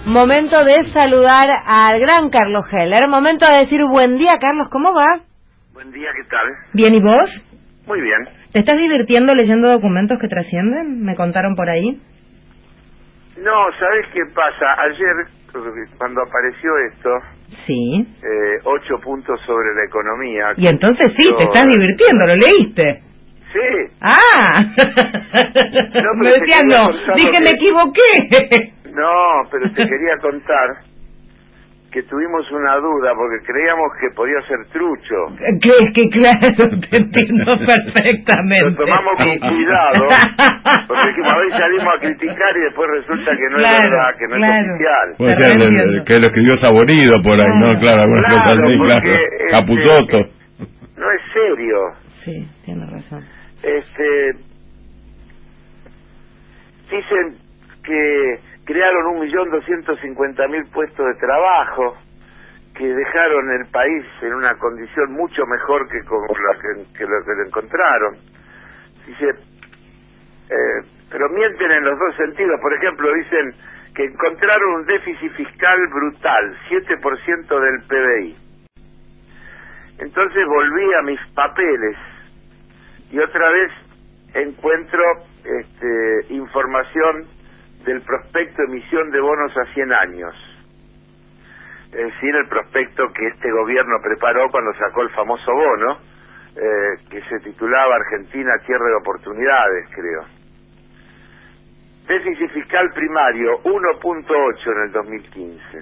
Momento de saludar al gran Carlos Heller. Momento de decir buen día, Carlos, ¿cómo va? Buen día, ¿qué tal? Bien, ¿y vos? Muy bien. ¿Te estás divirtiendo leyendo documentos que trascienden? Me contaron por ahí. No, ¿sabés qué pasa? Ayer, cuando apareció esto, Sí. 8 puntos sobre la economía. Y entonces sí, te estás divirtiendo, ¿lo leíste? Sí. ¡Ah! No, Me pero decía no, dije me equivoqué. No, pero te quería contar que tuvimos una duda porque creíamos que podía ser trucho. Que claro, te entiendo perfectamente. Lo tomamos con cuidado, porque dijimos, a ver, salimos a criticar y después resulta que no es verdad, que no es oficial. Puede ser que lo escribió Saborido por ahí, ¿no? Claro, alguna cosa así, claro. Capusotto. No es serio. Sí, tiene razón. Dicen que crearon 1.250.000 puestos de trabajo, que dejaron el país en una condición mucho mejor que como que lo encontraron. Dice, pero mienten en los dos sentidos. Por ejemplo, dicen que encontraron un déficit fiscal brutal, 7% del PBI. Entonces volví a mis papeles y otra vez encuentro información del prospecto de emisión de bonos a 100 años. Es decir, el prospecto que este gobierno preparó cuando sacó el famoso bono, que se titulaba Argentina, Tierra de Oportunidades, creo. Déficit fiscal primario, 1.8 en el 2015.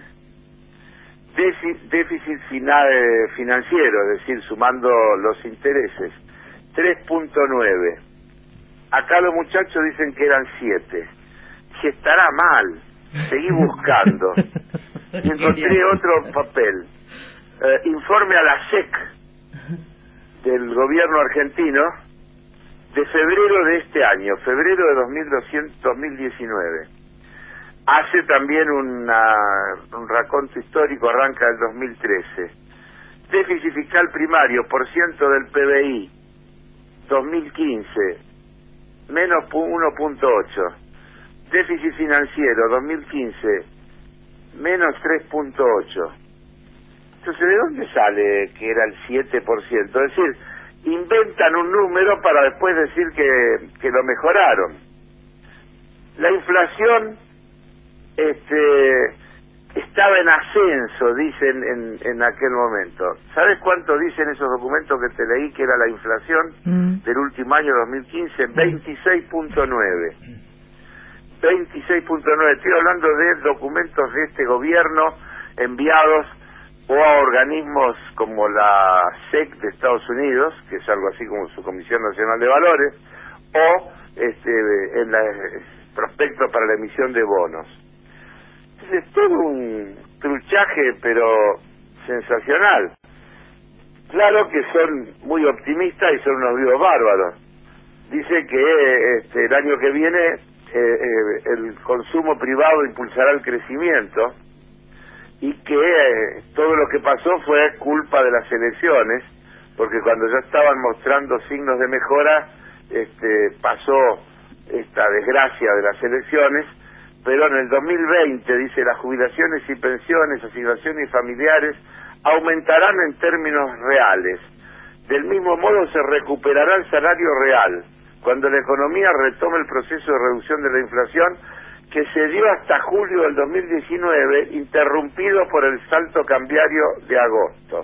Déficit financiero, es decir, sumando los intereses, 3.9. Acá los muchachos dicen que eran 7. Si estará mal, seguí buscando. Y encontré otro papel. Informe a la SEC del gobierno argentino de febrero de este año, febrero de 2019. Hace también un raconto histórico, arranca del 2013. Déficit fiscal primario, por ciento del PBI, 2015, menos 1.8. Déficit financiero, 2015, menos 3.8. Entonces, ¿de dónde sale que era el 7%? Es decir, inventan un número para después decir que lo mejoraron. La inflación estaba en ascenso, dicen en aquel momento. ¿Sabes cuánto dicen esos documentos que te leí que era la inflación del último año 2015? 26.9. 26.9. Estoy hablando de documentos de este gobierno enviados o a organismos como la SEC de Estados Unidos, que es algo así como su Comisión Nacional de Valores, o en la prospecto para la emisión de bonos. Entonces, es todo un truchaje, pero sensacional. Claro que son muy optimistas y son unos vivos bárbaros. Dice que el año que viene el consumo privado impulsará el crecimiento y que todo lo que pasó fue culpa de las elecciones, porque cuando ya estaban mostrando signos de mejora, pasó esta desgracia de las elecciones. Pero en el 2020, dice, las jubilaciones y pensiones, asignaciones familiares aumentarán en términos reales. Del mismo modo se recuperará el salario real cuando la economía retome el proceso de reducción de la inflación que se dio hasta julio del 2019, interrumpido por el salto cambiario de agosto.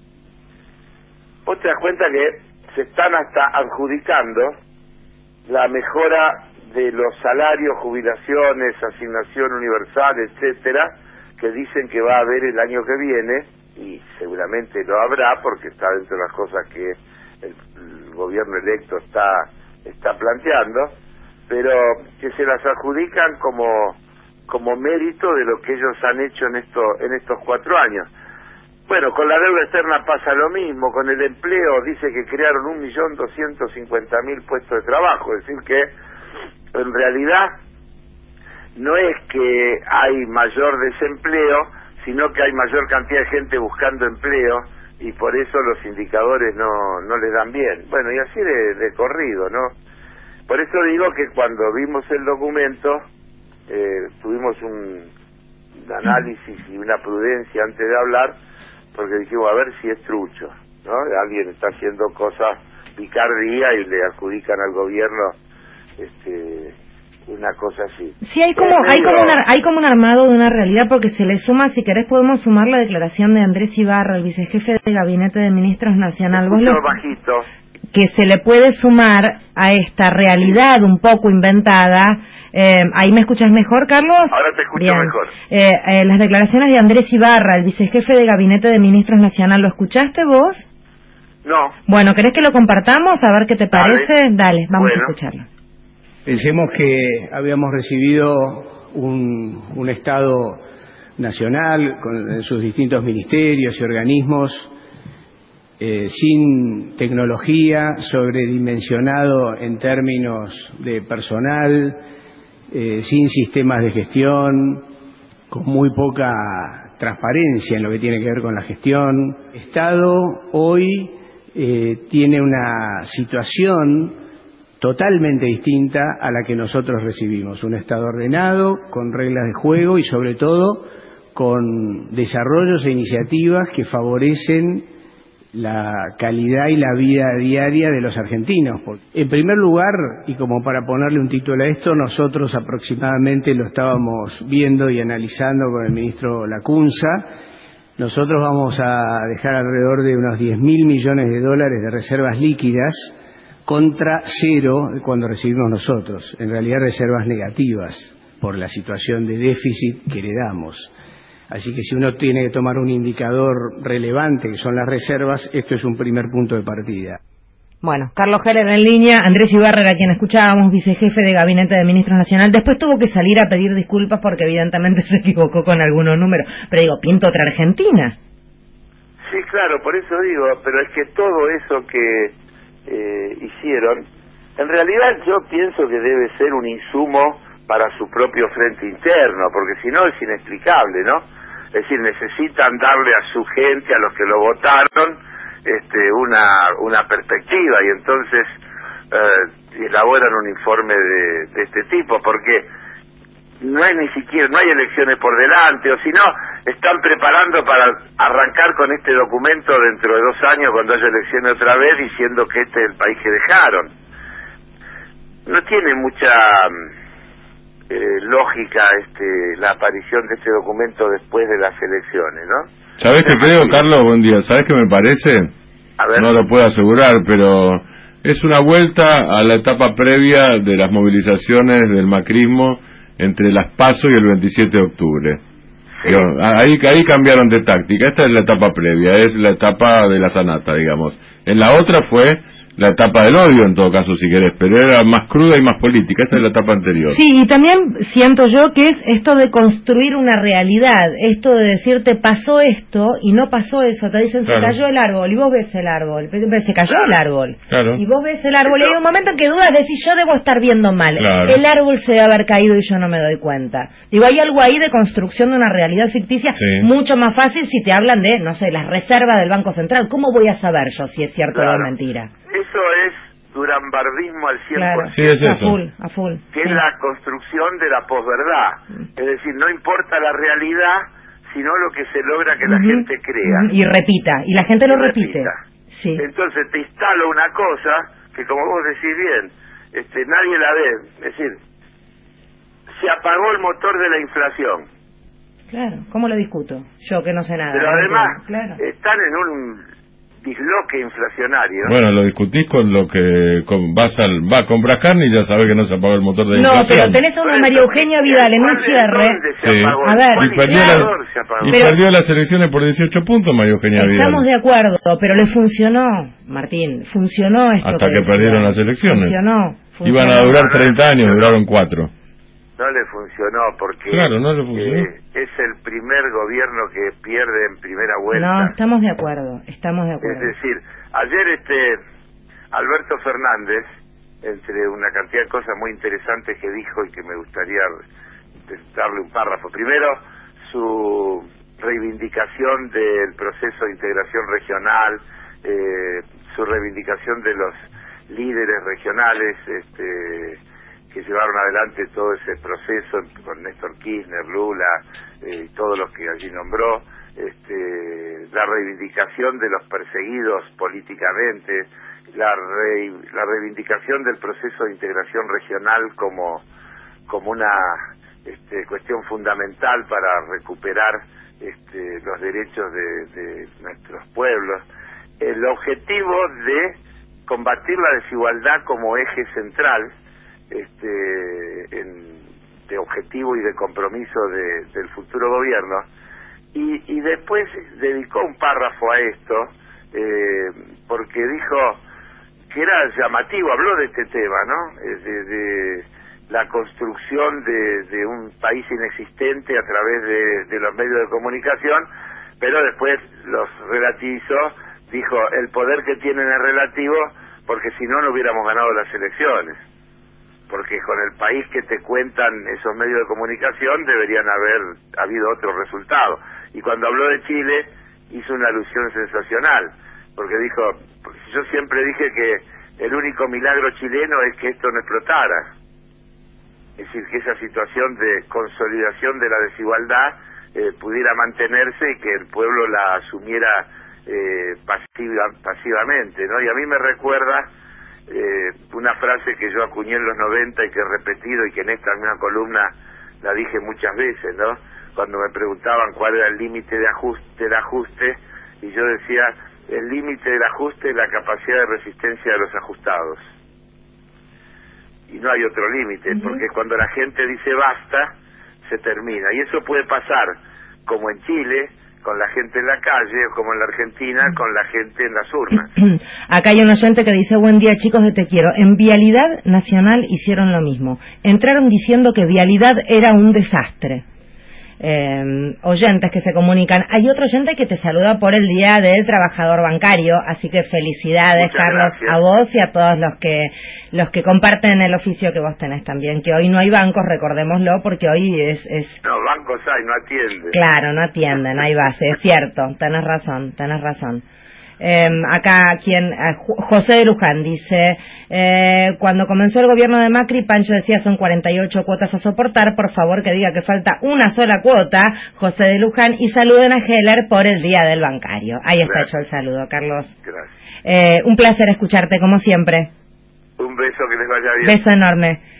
Vos te das cuenta que se están hasta adjudicando la mejora de los salarios, jubilaciones, asignación universal, etcétera, que dicen que va a haber el año que viene, y seguramente lo habrá porque está dentro de las cosas que el gobierno electo está planteando, pero que se las adjudican como mérito de lo que ellos han hecho en estos 4 años. Bueno, con la deuda externa pasa lo mismo, con el empleo dice que crearon 1.250.000 puestos de trabajo, es decir que en realidad no es que hay mayor desempleo, sino que hay mayor cantidad de gente buscando empleo y por eso los indicadores no les dan bien. Bueno, y así de corrido, ¿no? Por eso digo que cuando vimos el documento tuvimos análisis y una prudencia antes de hablar, porque dijimos a ver si es trucho, ¿no? Alguien está haciendo cosas picardía y le adjudican al gobierno una cosa así. Sí, hay como un armado de una realidad, porque se le suma, si querés podemos sumar la declaración de Andrés Ibarra, el vicejefe de Gabinete de Ministros Nacional. Bajito. Que se le puede sumar a esta realidad un poco inventada. ¿Ahí me escuchas mejor, Carlos? Ahora te escucho mejor. Las declaraciones de Andrés Ibarra, el vicejefe de Gabinete de Ministros Nacional, ¿lo escuchaste vos? No. Bueno, ¿querés que lo compartamos? A ver qué te parece. Dale, vamos a escucharlo. Pensemos que habíamos recibido un Estado nacional con sus distintos ministerios y organismos sin tecnología, sobredimensionado en términos de personal, sin sistemas de gestión, con muy poca transparencia en lo que tiene que ver con la gestión. El Estado hoy tiene una situación totalmente distinta a la que nosotros recibimos. Un Estado ordenado, con reglas de juego y sobre todo con desarrollos e iniciativas que favorecen la calidad y la vida diaria de los argentinos. En primer lugar, y como para ponerle un título a esto, nosotros aproximadamente lo estábamos viendo y analizando con el ministro Lacunza. Nosotros vamos a dejar alrededor de unos 10.000 millones de dólares de reservas líquidas contra cero cuando recibimos nosotros. En realidad reservas negativas por la situación de déficit que heredamos. Así que si uno tiene que tomar un indicador relevante, que son las reservas, esto es un primer punto de partida. Bueno, Carlos Heller en línea, Andrés Ibarra, a quien escuchábamos, vicejefe de Gabinete de Ministros Nacional. Después tuvo que salir a pedir disculpas porque evidentemente se equivocó con algunos números. Pero digo, pinta otra Argentina. Sí, claro, por eso digo, pero es que todo eso que hicieron, en realidad yo pienso que debe ser un insumo para su propio frente interno, porque si no es inexplicable, ¿no? Es decir, necesitan darle a su gente, a los que lo votaron, una perspectiva, y entonces elaboran un informe de este tipo, porque no hay elecciones por delante, o si no, están preparando para arrancar con este documento dentro de 2 años cuando haya elecciones otra vez, diciendo que este es el país que dejaron. No tiene mucha lógica la aparición de este documento después de las elecciones, ¿no? ¿Sabés qué creo, Carlos? Buen día. ¿Sabés qué me parece? A ver. No lo puedo asegurar, pero es una vuelta a la etapa previa de las movilizaciones del macrismo entre las PASO y el 27 de octubre. Sí. Ahí cambiaron de táctica. Esta es la etapa previa, es la etapa de la sanata, digamos. En la otra fue la etapa del odio, en todo caso, si querés, pero era más cruda y más política. Esta es la etapa anterior. Sí, y también siento yo que es esto de construir una realidad, esto de decirte pasó esto y no pasó eso. Te dicen, claro, se cayó el árbol, y vos ves el árbol, se cayó el árbol, claro, y vos ves el árbol, y hay un momento en que dudas, decís, yo debo estar viendo mal, claro, el árbol se debe haber caído y yo no me doy cuenta. Digo, hay algo ahí de construcción de una realidad ficticia, sí, mucho más fácil si te hablan de, no sé, las reservas del Banco Central. ¿Cómo voy a saber yo si es cierto, claro, o es mentira? Eso es durambardismo al 100%. Claro, sí, es eso. A full. Que es la construcción de la posverdad. Es decir, no importa la realidad, sino lo que se logra que la gente crea. Y repita, y la gente lo repite. Sí. Entonces te instalo una cosa que, como vos decís bien, nadie la ve. Es decir, se apagó el motor de la inflación. Claro, ¿cómo lo discuto? Yo que no sé nada. Pero además, claro, están en un disloque inflacionario. Bueno, lo discutís con lo que va a comprar carne y ya sabés que no se apagó el motor de la inflación. No, pero tenés a una María Eugenia Vidal en un cierre. Sí. A ver, y perdió las elecciones por 18 puntos María Eugenia Vidal. Estamos de acuerdo, pero le funcionó, Martín, funcionó esto. Hasta que perdieron las elecciones. Funcionó. Iban a durar 30 años, duraron 4. No le funcionó porque claro, no le funcionó. Es el primer gobierno que pierde en primera vuelta. No, estamos de acuerdo. Es decir, ayer Alberto Fernández, entre una cantidad de cosas muy interesantes que dijo y que me gustaría darle un párrafo. Primero, su reivindicación del proceso de integración regional, su reivindicación de los líderes regionales, que llevaron adelante todo ese proceso con Néstor Kirchner, Lula, todos los que allí nombró, la reivindicación de los perseguidos políticamente, la reivindicación del proceso de integración regional como una cuestión fundamental para recuperar los derechos de nuestros pueblos, el objetivo de combatir la desigualdad como eje central de objetivo y de compromiso del futuro gobierno, y después dedicó un párrafo a esto porque dijo que era llamativo, habló de este tema, ¿no? De la construcción de un país inexistente a través de los medios de comunicación, pero después los relativizó, dijo, el poder que tienen es relativo, porque si no, no hubiéramos ganado las elecciones, porque con el país que te cuentan esos medios de comunicación deberían haber habido otros resultados. Y cuando habló de Chile, hizo una alusión sensacional, porque dijo, yo siempre dije que el único milagro chileno es que esto no explotara. Es decir, que esa situación de consolidación de la desigualdad pudiera mantenerse y que el pueblo la asumiera pasivamente, ¿no? Y a mí me recuerda una frase que yo acuñé en los 90 y que he repetido y que en esta misma columna la dije muchas veces, ¿no? Cuando me preguntaban cuál era el límite del ajuste, y yo decía, el límite del ajuste es la capacidad de resistencia de los ajustados. Y no hay otro límite, porque cuando la gente dice basta, se termina. Y eso puede pasar, como en Chile, con la gente en la calle, o como en la Argentina, con la gente en las urnas. Acá hay un oyente que dice, buen día chicos de Te Quiero. En Vialidad Nacional hicieron lo mismo. Entraron diciendo que Vialidad era un desastre. Oyentes que se comunican. Hay otro oyente que te saluda por el Día del Trabajador Bancario, así que felicidades. Muchas Carlos, gracias. a vos y a todos los que comparten el oficio que vos tenés también, que hoy no hay bancos, recordémoslo, porque hoy es... No, bancos hay, no atienden. Claro, no atienden, hay base, es cierto, tenés razón. Acá José de Luján dice, cuando comenzó el gobierno de Macri, Pancho decía son 48 cuotas a soportar, por favor que diga que falta una sola cuota, José de Luján, y saluden a Heller por el Día del Bancario. Ahí está hecho el saludo, Carlos. Gracias. Un placer escucharte como siempre. Un beso, que les vaya bien. Beso enorme.